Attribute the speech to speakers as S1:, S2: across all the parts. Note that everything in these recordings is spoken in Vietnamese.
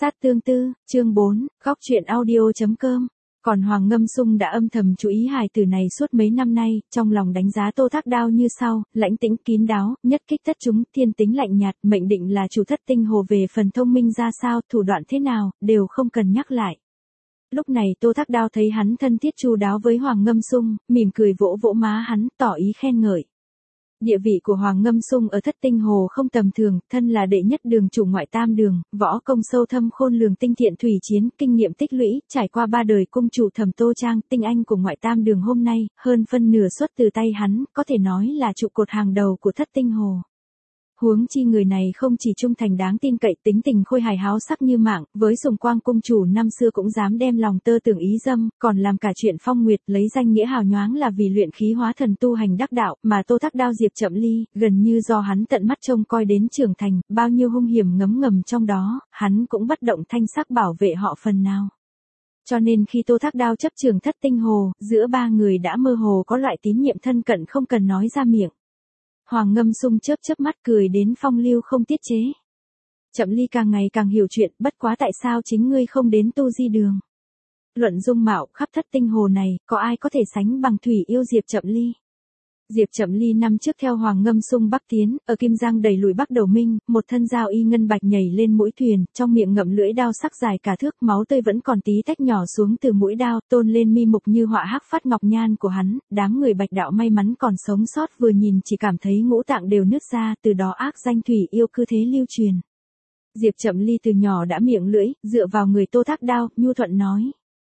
S1: Sát tương tư, chương 4, góc truyện audio.com. Còn Hoàng Ngâm Sung đã âm thầm chú ý hài tử này suốt mấy năm nay, trong lòng đánh giá Tô Thác Đao như sau: lãnh tĩnh kín đáo, nhất kích tất chúng, thiên tính lạnh nhạt, mệnh định là chủ thất tinh hồ, về phần thông minh ra sao, thủ đoạn thế nào, đều không cần nhắc lại. Lúc này Tô Thác Đao thấy hắn thân thiết chu đáo với Hoàng Ngâm Sung, mỉm cười vỗ vỗ má hắn, tỏ ý khen ngợi. Địa vị của Hoàng Ngâm Sung ở thất tinh hồ không tầm thường, thân là đệ nhất đường chủ ngoại tam đường, võ công sâu thâm khôn lường, tinh thiện thủy chiến, kinh nghiệm tích lũy, trải qua 3 đời cung chủ Thẩm Tô Trang, tinh anh của ngoại tam đường hôm nay, hơn phân nửa xuất từ tay hắn, có thể nói là trụ cột hàng đầu của thất tinh hồ. Huống chi người này không chỉ trung thành đáng tin cậy, tính tình khôi hài háo sắc như mạng, với Sùng Quang cung chủ năm xưa cũng dám đem lòng tơ tưởng ý dâm, còn làm cả chuyện phong nguyệt, lấy danh nghĩa hào nhoáng là vì luyện khí hóa thần tu hành đắc đạo, mà Tô Thác Đao Diệp Chậm Ly, gần như do hắn tận mắt trông coi đến trưởng thành, bao nhiêu hung hiểm ngấm ngầm trong đó, hắn cũng bất động thanh sắc bảo vệ họ phần nào. Cho nên khi Tô Thác Đao chấp trường thất tinh hồ, giữa ba người đã mơ hồ có loại tín nhiệm thân cận không cần nói ra miệng. Hoàng Ngâm Sung chớp chớp mắt cười đến phong lưu không tiết chế. Chậm Ly càng ngày càng hiểu chuyện, bất quá tại sao chính ngươi không đến tu di đường? Luận dung mạo khắp thất tinh hồ này, có ai có thể sánh bằng thủy yêu Diệp Chậm Ly? Diệp Chậm Ly năm trước theo Hoàng Ngâm Sung bắc tiến, ở Kim Giang đẩy lùi Bắc Đầu Minh, một thân dao y ngân bạch nhảy lên mũi thuyền, trong miệng ngậm lưỡi đao sắc dài cả thước, máu tươi vẫn còn tí tách nhỏ xuống từ mũi đao, tôn lên mi mục như họa hắc phát ngọc nhan của hắn. Đám người Bạch đạo may mắn còn sống sót vừa nhìn chỉ cảm thấy ngũ tạng đều nứt ra, từ đó ác danh thủy yêu cứ thế lưu truyền. Diệp Chậm Ly từ nhỏ đã miệng lưỡi, dựa vào người Tô Thác Đao, nhu thuận nói: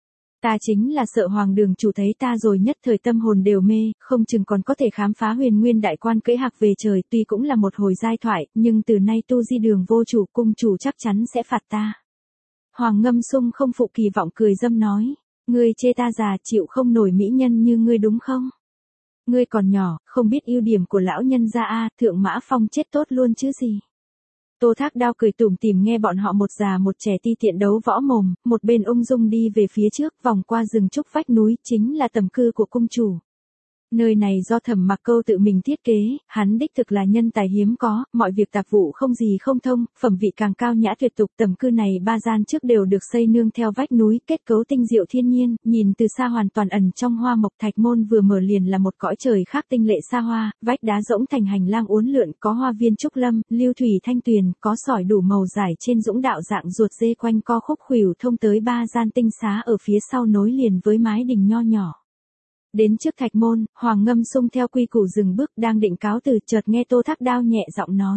S1: ta chính là sợ Hoàng đường chủ thấy ta rồi nhất thời tâm hồn đều mê, không chừng còn có thể khám phá huyền nguyên đại quan cưỡi hạc về trời, tuy cũng là một hồi giai thoại, nhưng từ nay tu di đường vô chủ, cung chủ chắc chắn sẽ phạt ta. Hoàng Ngâm Sung không phụ kỳ vọng cười dâm nói: ngươi chê ta già chịu không nổi mỹ nhân như ngươi đúng không? Ngươi còn nhỏ, không biết ưu điểm của lão nhân gia a, Thượng Mã Phong chết tốt luôn chứ gì. Tô Thác Đao cười tủm tỉm nghe bọn họ một già một trẻ ti tiện đấu võ mồm, một bên ung dung đi về phía trước, vòng qua rừng trúc vách núi, chính là tầm cư của cung chủ. Nơi này do Thẩm Mặc Câu tự mình thiết kế, hắn đích thực là nhân tài hiếm có, mọi việc tạp vụ không gì không thông, phẩm vị càng cao nhã tuyệt tục. Tầm cư này 3 gian trước đều được xây nương theo vách núi, kết cấu tinh diệu thiên nhiên, nhìn từ xa hoàn toàn ẩn trong hoa mộc. Thạch môn vừa mở liền là một cõi trời khác tinh lệ xa hoa, vách đá rỗng thành hành lang uốn lượn, có hoa viên trúc lâm, lưu thủy thanh tuyền, có sỏi đủ màu rải trên dũng đạo dạng ruột dê quanh co khúc khuỷu thông tới 3 gian tinh xá ở phía sau nối liền với mái đình nho nhỏ. Đến trước thạch môn, Hoàng Ngâm Sung theo quy củ dừng bước, đang định cáo từ, chợt nghe Tô Thác Đao nhẹ giọng nói: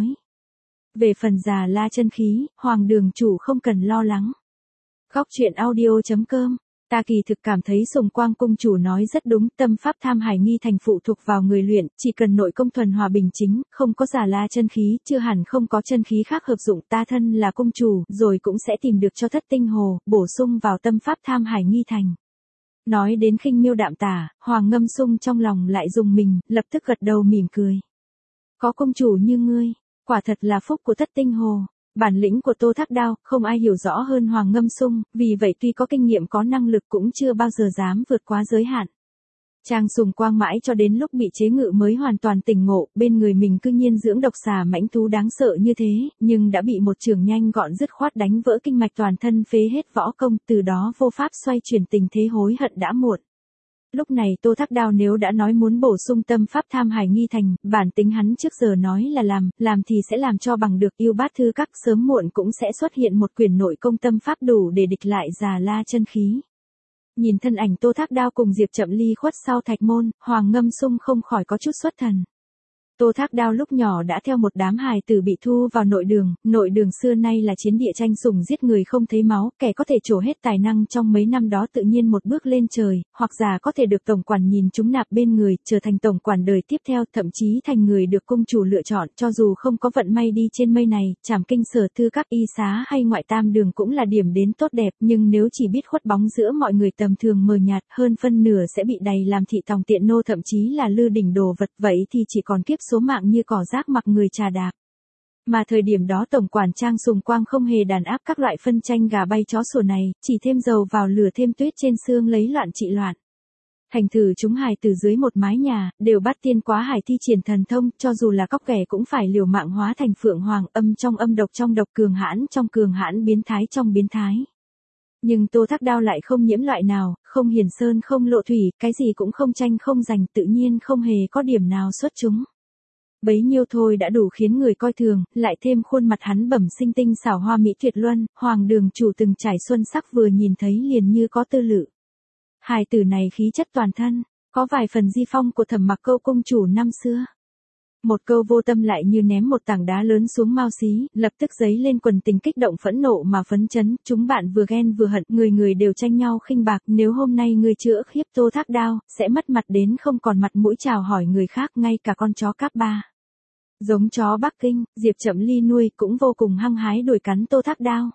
S1: về phần già la chân khí, Hoàng đường chủ không cần lo lắng. Góc truyện audio.com. Ta kỳ thực cảm thấy Sùng Quang cung chủ nói rất đúng, tâm pháp tham hải nghi thành phụ thuộc vào người luyện, chỉ cần nội công thuần hòa bình chính, không có già la chân khí, chưa hẳn không có chân khí khác hợp dụng. Ta thân là cung chủ, rồi cũng sẽ tìm được cho thất tinh hồ, bổ sung vào tâm pháp tham hải nghi thành. Nói đến khinh miêu đạm tả, Hoàng Ngâm Sung trong lòng lại rùng mình, lập tức gật đầu mỉm cười. Có công chủ như ngươi, quả thật là phúc của thất tinh hồ. Bản lĩnh của Tô Thác Đao, không ai hiểu rõ hơn Hoàng Ngâm Sung, vì vậy tuy có kinh nghiệm có năng lực cũng chưa bao giờ dám vượt quá giới hạn. Chàng Sùng Quang mãi cho đến lúc bị chế ngự mới hoàn toàn tỉnh ngộ, bên người mình cư nhiên dưỡng độc xà mãnh thú đáng sợ như thế, nhưng đã bị một chưởng nhanh gọn dứt khoát đánh vỡ kinh mạch toàn thân, phế hết võ công, từ đó vô pháp xoay chuyển tình thế, hối hận đã muộn. Lúc này Tô Thác Đao nếu đã nói muốn bổ sung tâm pháp tham hải nghi thành, bản tính hắn trước giờ nói là làm thì sẽ làm cho bằng được. Yêu Bát Thư Các sớm muộn cũng sẽ xuất hiện một quyển nội công tâm pháp đủ để địch lại già la chân khí. Nhìn thân ảnh Tô Thác Đao cùng Diệp Chậm Ly khuất sau thạch môn, Hoàng Ngâm Sung không khỏi có chút xuất thần. Tô Thác Đao lúc nhỏ đã theo một đám hài tử bị thu vào nội đường xưa nay là chiến địa tranh sủng giết người không thấy máu, kẻ có thể trổ hết tài năng trong mấy năm đó tự nhiên một bước lên trời, hoặc giả có thể được tổng quản nhìn chúng nạp bên người, trở thành tổng quản đời tiếp theo, thậm chí thành người được cung chủ lựa chọn. Cho dù không có vận may đi trên mây này, Trảm Kinh Sở Thư Các y xá hay ngoại tam đường cũng là điểm đến tốt đẹp, nhưng nếu chỉ biết khuất bóng giữa mọi người tầm thường mờ nhạt, hơn phân nửa sẽ bị đày làm thị tòng tiện nô, thậm chí là lư đỉnh đồ vật, vậy thì chỉ còn kiếp số mạng như cỏ rác mặc người trà đạp. Mà thời điểm đó tổng quản Trang Sùng Quang không hề đàn áp các loại phân tranh gà bay chó sủa này, chỉ thêm dầu vào lửa thêm tuyết trên xương lấy loạn trị loạn. Thành thử chúng hài tử dưới một mái nhà, đều bắt tiên quá hải thi triển thần thông, cho dù là cóc ghẻ cũng phải liều mạng hóa thành phượng hoàng, âm trong độc, cường hãn trong cường hãn, biến thái trong biến thái. Nhưng Tô Thác Đao lại không nhiễm loại nào, không hiển sơn không lộ thủy, cái gì cũng không tranh không giành, tự nhiên không hề có điểm nào xuất chúng. Bấy nhiêu thôi đã đủ khiến người coi thường, lại thêm khuôn mặt hắn bẩm sinh tinh xảo hoa mỹ tuyệt luân, Hoàng đường chủ từng trải xuân sắc vừa nhìn thấy liền như có tư lự. Hài tử này khí chất toàn thân, có vài phần di phong của Thẩm Mặc Câu công chủ năm xưa. Một câu vô tâm lại như ném một tảng đá lớn xuống Mao Xí, lập tức dấy lên quần tình kích động phẫn nộ mà phấn chấn, chúng bạn vừa ghen vừa hận, người người đều tranh nhau khinh bạc, nếu hôm nay ngươi chữa khiếp Tô Thác Đao, sẽ mất mặt đến không còn mặt mũi chào hỏi người khác, ngay cả con chó cáp ba. Giống chó Bắc Kinh, Diệp Chậm Ly nuôi cũng vô cùng hăng hái đuổi cắn Tô Thác Đao.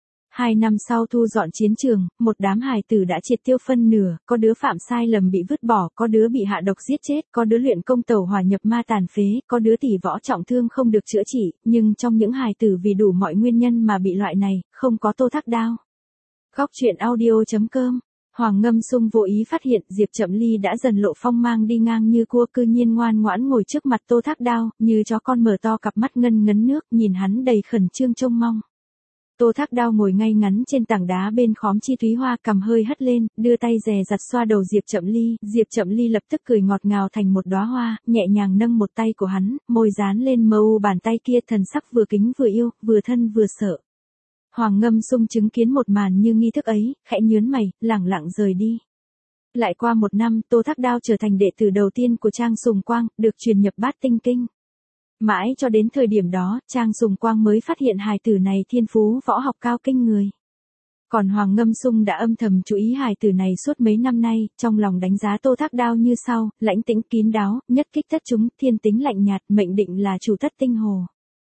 S1: 2 năm sau thu dọn chiến trường, một đám hài tử đã triệt tiêu phân nửa, có đứa phạm sai lầm bị vứt bỏ, có đứa bị hạ độc giết chết, có đứa luyện công tẩu hỏa nhập ma tàn phế, có đứa tỷ võ trọng thương không được chữa trị, nhưng trong những hài tử vì đủ mọi nguyên nhân mà bị loại này, không có Tô Thác Đao. Góc truyện audio.com. Hoàng Ngâm Sung vô ý phát hiện Diệp Chậm Ly đã dần lộ phong mang đi ngang như cua, cư nhiên ngoan ngoãn ngồi trước mặt Tô Thác Đao, như chó con mở to cặp mắt ngân ngấn nước, nhìn hắn đầy khẩn trương trông mong. Tô Thác Đao ngồi ngay ngắn trên tảng đá bên khóm chi thúy hoa, cằm hơi hất lên, đưa tay dè dặt xoa đầu Diệp Chậm Ly. Diệp Chậm Ly lập tức cười ngọt ngào thành một đóa hoa, nhẹ nhàng nâng một tay của hắn, môi dán lên mờ u bàn tay kia, thần sắc vừa kính vừa yêu, vừa thân vừa sợ. Hoàng Ngâm Sung chứng kiến một màn như nghi thức ấy, khẽ nhướng mày, lẳng lặng rời đi. Lại qua 1 năm, Tô Thác Đao trở thành đệ tử đầu tiên của Trang Sùng Quang, được truyền nhập Bát Tinh Kinh. Mãi cho đến thời điểm đó, Trang Sùng Quang mới phát hiện hài tử này thiên phú võ học cao kinh người. Còn Hoàng Ngâm Sung đã âm thầm chú ý hài tử này suốt mấy năm nay, trong lòng đánh giá Tô Thác Đao như sau: lãnh tĩnh kín đáo, nhất kích tất chúng, thiên tính lạnh nhạt, mệnh định là chủ thất tinh hồ.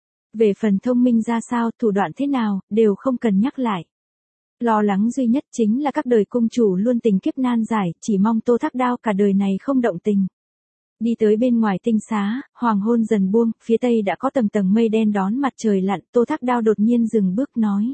S1: Về phần thông minh ra sao, thủ đoạn thế nào, đều không cần nhắc lại. Lo lắng duy nhất chính là các đời cung chủ luôn tình kiếp nan giải, chỉ mong Tô Thác Đao cả đời này không động tình. Đi tới bên ngoài tinh xá, hoàng hôn dần buông, phía tây đã có tầng tầng mây đen đón mặt trời lặn, Tô Thác Đao đột nhiên dừng bước nói: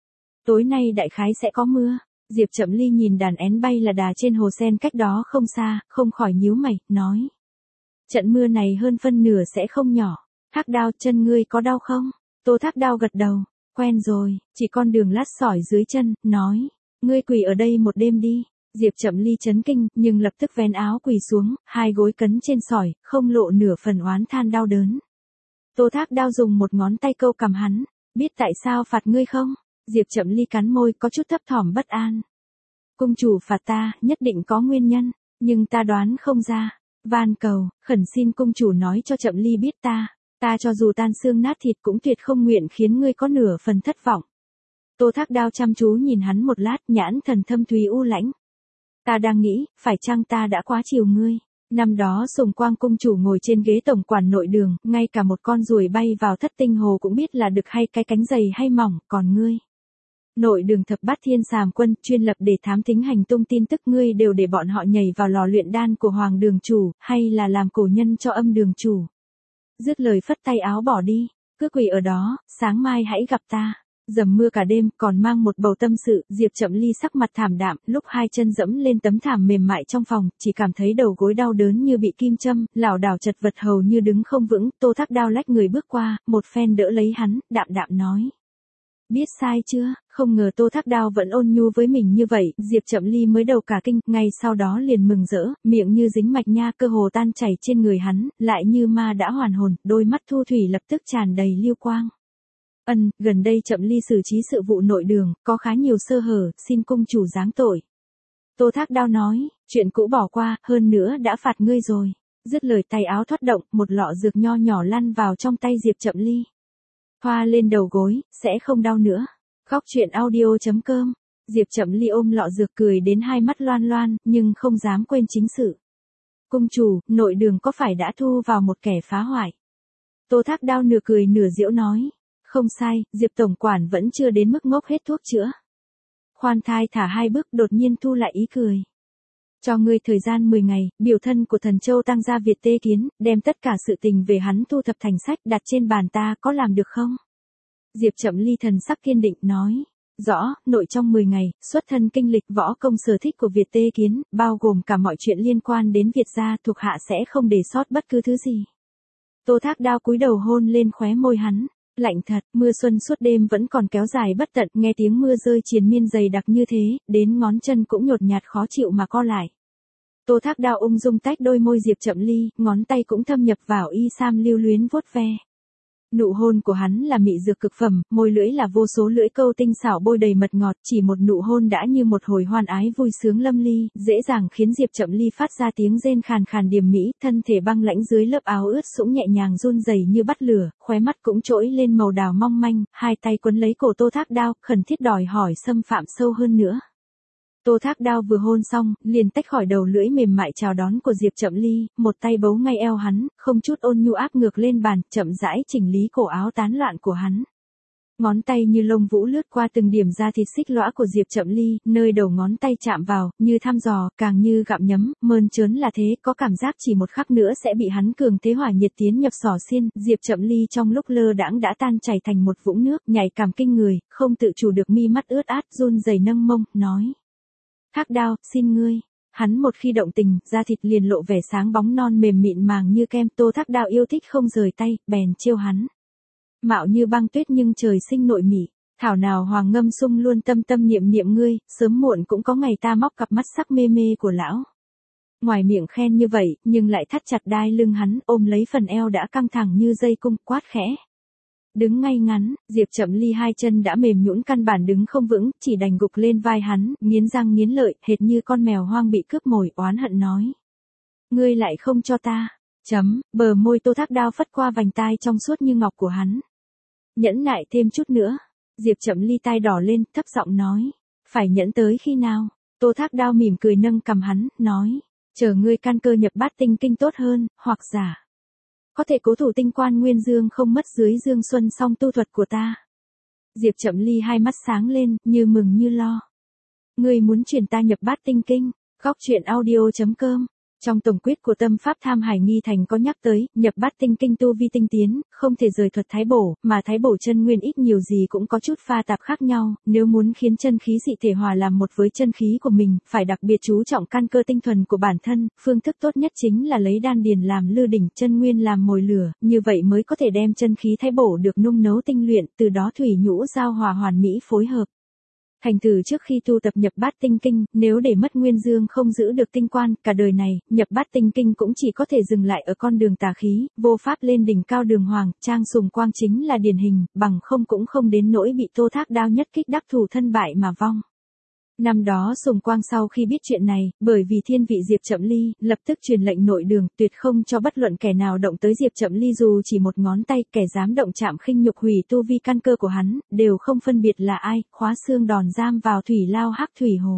S1: tối nay đại khái sẽ có mưa. Diệp Chậm Ly nhìn đàn én bay là đà trên hồ sen cách đó không xa, không khỏi nhíu mày, nói: trận mưa này hơn phân nửa sẽ không nhỏ. Thác Đao, chân ngươi có đau không? Tô Thác Đao gật đầu, quen rồi, chỉ con đường lát sỏi dưới chân, nói: ngươi quỳ ở đây một đêm đi. Diệp Chậm Ly chấn kinh, nhưng lập tức vén áo quỳ xuống, 2 gối cấn trên sỏi, không lộ nửa phần oán than đau đớn. Tô Thác Đao dùng một ngón tay câu cằm hắn: biết tại sao phạt ngươi không? Diệp Chậm Ly cắn môi, có chút thấp thỏm bất an. Cung chủ phạt ta, nhất định có nguyên nhân, nhưng ta đoán không ra. Van cầu, khẩn xin cung chủ nói cho Chậm Ly biết ta cho dù tan xương nát thịt cũng tuyệt không nguyện khiến ngươi có nửa phần thất vọng. Tô Thác Đao chăm chú nhìn hắn một lát, nhãn thần thâm thúy u lãnh. Ta đang nghĩ, phải chăng ta đã quá chiều ngươi? Năm đó Sùng Quang cung chủ ngồi trên ghế tổng quản nội đường, ngay cả một con ruồi bay vào thất tinh hồ cũng biết là đực hay cái cánh dày hay mỏng, còn ngươi. Nội đường thập bát thiên sàm quân, chuyên lập để thám thính hành tung tin tức, ngươi đều để bọn họ nhảy vào lò luyện đan của Hoàng đường chủ, hay là làm cổ nhân cho Âm đường chủ. Dứt lời phất tay áo bỏ đi, cứ quỳ ở đó, sáng mai hãy gặp ta. Dầm mưa cả đêm, còn mang một bầu tâm sự, Diệp Chậm Ly sắc mặt thảm đạm, lúc 2 chân dẫm lên tấm thảm mềm mại trong phòng, chỉ cảm thấy đầu gối đau đớn như bị kim châm, lảo đảo chật vật hầu như đứng không vững. Tô Thác Đao lách người bước qua, một phen đỡ lấy hắn, đạm đạm nói: biết sai chưa? Không ngờ Tô Thác Đao vẫn ôn nhu với mình như vậy, Diệp Chậm Ly mới đầu cả kinh, ngay sau đó liền mừng rỡ, miệng như dính mạch nha, cơ hồ tan chảy trên người hắn, lại như ma đã hoàn hồn, đôi mắt thu thủy lập tức tràn đầy lưu quang. Gần đây Chậm Ly xử trí sự vụ nội đường, có khá nhiều sơ hở, xin cung chủ giáng tội. Tô Thác Đao nói: chuyện cũ bỏ qua, hơn nữa đã phạt ngươi rồi. Dứt lời tay áo thoát động, một lọ dược nho nhỏ lăn vào trong tay Diệp Chậm Ly. Thoa lên đầu gối, sẽ không đau nữa. Góc truyện audio.com. Diệp Chậm Ly ôm lọ dược cười đến 2 mắt loan loan, nhưng không dám quên chính sự. Cung chủ, nội đường có phải đã thu vào một kẻ phá hoại? Tô Thác Đao nửa cười nửa giễu nói: không sai, Diệp tổng quản vẫn chưa đến mức ngốc hết thuốc chữa. Khoan thai thả 2 bước, đột nhiên thu lại ý cười. Cho ngươi thời gian 10 ngày, biểu thân của Thần Châu Tăng gia Việt Tê Kiến, đem tất cả sự tình về hắn thu thập thành sách đặt trên bàn ta, có làm được không? Diệp Chậm Ly thần sắc kiên định nói: Rõ, nội trong 10 ngày, xuất thân kinh lịch võ công sở thích của Việt Tê Kiến, bao gồm cả mọi chuyện liên quan đến Việt gia, thuộc hạ sẽ không để sót bất cứ thứ gì. Tô Thác Đao cúi đầu hôn lên khóe môi hắn. Lạnh thật, mưa xuân suốt đêm vẫn còn kéo dài bất tận, nghe tiếng mưa rơi triền miên dày đặc như thế, đến ngón chân cũng nhột nhạt khó chịu mà co lại. Tô Thác Đao ung dung tách đôi môi Diệp Chậm Ly, ngón tay cũng thâm nhập vào y sam lưu luyến vuốt ve. Nụ hôn của hắn là mị dược cực phẩm, môi lưỡi là vô số lưỡi câu tinh xảo bôi đầy mật ngọt, chỉ một nụ hôn đã như một hồi hoan ái vui sướng lâm ly, dễ dàng khiến Diệp Chậm Ly phát ra tiếng rên khàn khàn điềm mỹ, thân thể băng lãnh dưới lớp áo ướt sũng nhẹ nhàng run rẩy như bắt lửa, khóe mắt cũng trỗi lên màu đào mong manh, hai tay quấn lấy cổ Tô Thác Đao, khẩn thiết đòi hỏi xâm phạm sâu hơn nữa. Tô Thác Đao vừa hôn xong, liền tách khỏi đầu lưỡi mềm mại chào đón của Diệp Chậm Ly, một tay bấu ngay eo hắn, không chút ôn nhu áp ngược lên bàn, chậm rãi chỉnh lý cổ áo tán loạn của hắn. Ngón tay như lông vũ lướt qua từng điểm da thịt xích lõa của Diệp Chậm Ly, nơi đầu ngón tay chạm vào, như thăm dò, càng như gặm nhấm, mơn trớn là thế, có cảm giác chỉ một khắc nữa sẽ bị hắn cường thế hỏa nhiệt tiến nhập xỏ xiên, Diệp Chậm Ly trong lúc lơ đãng đã tan chảy thành một vũng nước, nhạy cảm kinh người, không tự chủ được mi mắt ướt át, run rẩy nâng mông, nói. Thác Đao, xin ngươi. Hắn một khi động tình, da thịt liền lộ vẻ sáng bóng non mềm mịn màng như kem. Tô Thác Đao yêu thích không rời tay, bèn trêu hắn. Mạo như băng tuyết nhưng trời sinh nội mị. Thảo nào Hoàng Ngâm Sung luôn tâm tâm niệm niệm ngươi, sớm muộn cũng có ngày ta móc cặp mắt sắc mê mê của lão. Ngoài miệng khen như vậy, nhưng lại thắt chặt đai lưng hắn, ôm lấy phần eo đã căng thẳng như dây cung, quát khẽ. Đứng ngay ngắn, Diệp Chậm Ly hai chân đã mềm nhũn căn bản đứng không vững, chỉ đành gục lên vai hắn, nghiến răng nghiến lợi, hệt như con mèo hoang bị cướp mồi, oán hận nói. Ngươi lại không cho ta. Bờ môi Tô Thác Đao phất qua vành tai trong suốt như ngọc của hắn. Nhẫn nại thêm chút nữa. Diệp Chậm Ly tai đỏ lên, thấp giọng nói. Phải nhẫn tới khi nào? Tô Thác Đao mỉm cười nâng cằm hắn, nói. Chờ ngươi căn cơ nhập bát tinh kinh tốt hơn, hoặc giả. Có thể cố thủ tinh quan nguyên dương không mất dưới dương xuân song tu thuật của ta. Diệp Chậm Ly hai mắt sáng lên, như mừng như lo. Ngươi muốn truyền ta nhập bát tinh kinh, góc truyện audio.com. Trong tổng quyết của tâm pháp Tham Hải Nghi Thành có nhắc tới, nhập bát tinh kinh tu vi tinh tiến, không thể rời thuật thái bổ, mà thái bổ chân nguyên ít nhiều gì cũng có chút pha tạp khác nhau, nếu muốn khiến chân khí dị thể hòa làm một với chân khí của mình, phải đặc biệt chú trọng căn cơ tinh thuần của bản thân, phương thức tốt nhất chính là lấy đan điền làm lư đỉnh, chân nguyên làm mồi lửa, như vậy mới có thể đem chân khí thái bổ được nung nấu tinh luyện, từ đó thủy nhũ giao hòa hoàn mỹ phối hợp. Thành thử trước khi tu tập nhập bát tinh kinh, nếu để mất nguyên dương không giữ được tinh quan, cả đời này, nhập bát tinh kinh cũng chỉ có thể dừng lại ở con đường tà khí, vô pháp lên đỉnh cao đường hoàng, Trang Sùng Quang chính là điển hình, bằng không cũng không đến nỗi bị Tô Thác Đao nhất kích đắc thủ thân bại mà vong. Năm đó Sùng Quang sau khi biết chuyện này, bởi vì thiên vị Diệp Chậm Ly, lập tức truyền lệnh nội đường, tuyệt không cho bất luận kẻ nào động tới Diệp Chậm Ly dù chỉ một ngón tay, kẻ dám động chạm khinh nhục hủy tu vi căn cơ của hắn, đều không phân biệt là ai, khóa xương đòn giam vào thủy lao hắc thủy hồ.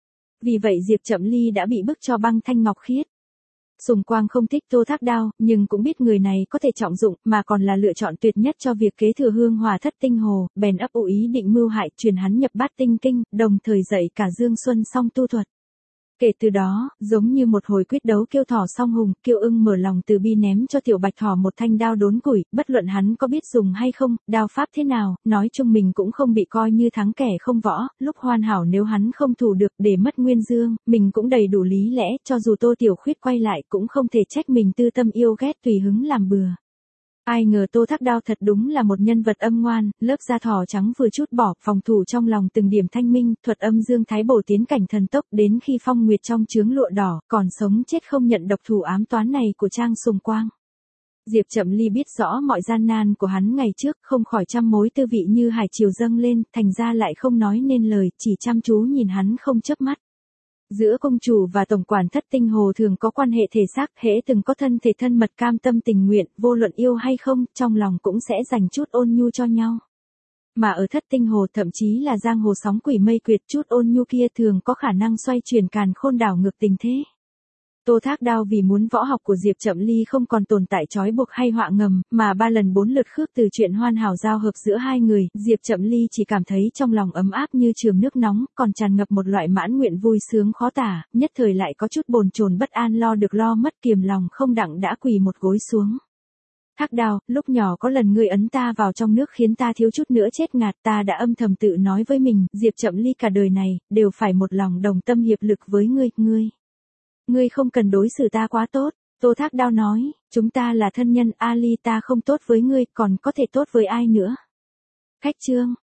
S1: Vì vậy Diệp Chậm Ly đã bị bức cho băng thanh ngọc khiết. Sùng Quang không thích Tô Thác Đao, nhưng cũng biết người này có thể trọng dụng, mà còn là lựa chọn tuyệt nhất cho việc kế thừa hương hòa thất tinh hồ, bèn ấp ủ ý định mưu hại, truyền hắn nhập bát tinh kinh, đồng thời dạy cả Dương Xuân song tu thuật. Kể từ đó, giống như một hồi quyết đấu Kiêu Thỏ song hùng, Kiêu Ưng mở lòng từ bi ném cho Tiểu Bạch Thỏ một thanh đao đốn củi, bất luận hắn có biết dùng hay không, đao pháp thế nào, nói chung mình cũng không bị coi như thắng kẻ không võ, lúc hoàn hảo nếu hắn không thủ được để mất nguyên dương, mình cũng đầy đủ lý lẽ, cho dù Tô Tiểu Khuyết quay lại cũng không thể trách mình tư tâm yêu ghét tùy hứng làm bừa. Ai ngờ Tô Thác Đao thật đúng là một nhân vật âm ngoan, lớp da thỏ trắng vừa chút bỏ, phòng thủ trong lòng từng điểm thanh minh, thuật âm dương thái bổ tiến cảnh thần tốc, đến khi Phong Nguyệt trong chướng lụa đỏ, còn sống chết không nhận độc thủ ám toán này của Trang Sùng Quang. Diệp Chậm Ly biết rõ mọi gian nan của hắn ngày trước, không khỏi trăm mối tư vị như hải triều dâng lên, thành ra lại không nói nên lời, chỉ chăm chú nhìn hắn không chớp mắt. Giữa công chủ và tổng quản thất tinh hồ thường có quan hệ thể xác, hễ từng có thân thể thân mật cam tâm tình nguyện, vô luận yêu hay không, trong lòng cũng sẽ dành chút ôn nhu cho nhau. Mà ở thất tinh hồ thậm chí là giang hồ sóng quỷ mây quyệt, chút ôn nhu kia thường có khả năng xoay chuyển càn khôn đảo ngược tình thế. Tô Thác Đao vì muốn võ học của Diệp Chậm Ly không còn tồn tại trói buộc hay họa ngầm, mà 3 lần 4 lượt khước từ chuyện hoàn hảo giao hợp giữa hai người, Diệp Chậm Ly chỉ cảm thấy trong lòng ấm áp như trường nước nóng, còn tràn ngập một loại mãn nguyện vui sướng khó tả, nhất thời lại có chút bồn chồn bất an lo được lo mất kiềm lòng không đặng đã quỳ một gối xuống. Thác Đao, lúc nhỏ có lần ngươi ấn ta vào trong nước khiến ta thiếu chút nữa chết ngạt, ta đã âm thầm tự nói với mình, Diệp Chậm Ly cả đời này, đều phải một lòng đồng tâm hiệp lực với ngươi không cần đối xử ta quá tốt. Tô Thác Đao nói, chúng ta là thân nhân, Ali ta không tốt với ngươi, còn có thể tốt với ai nữa. Khách trương.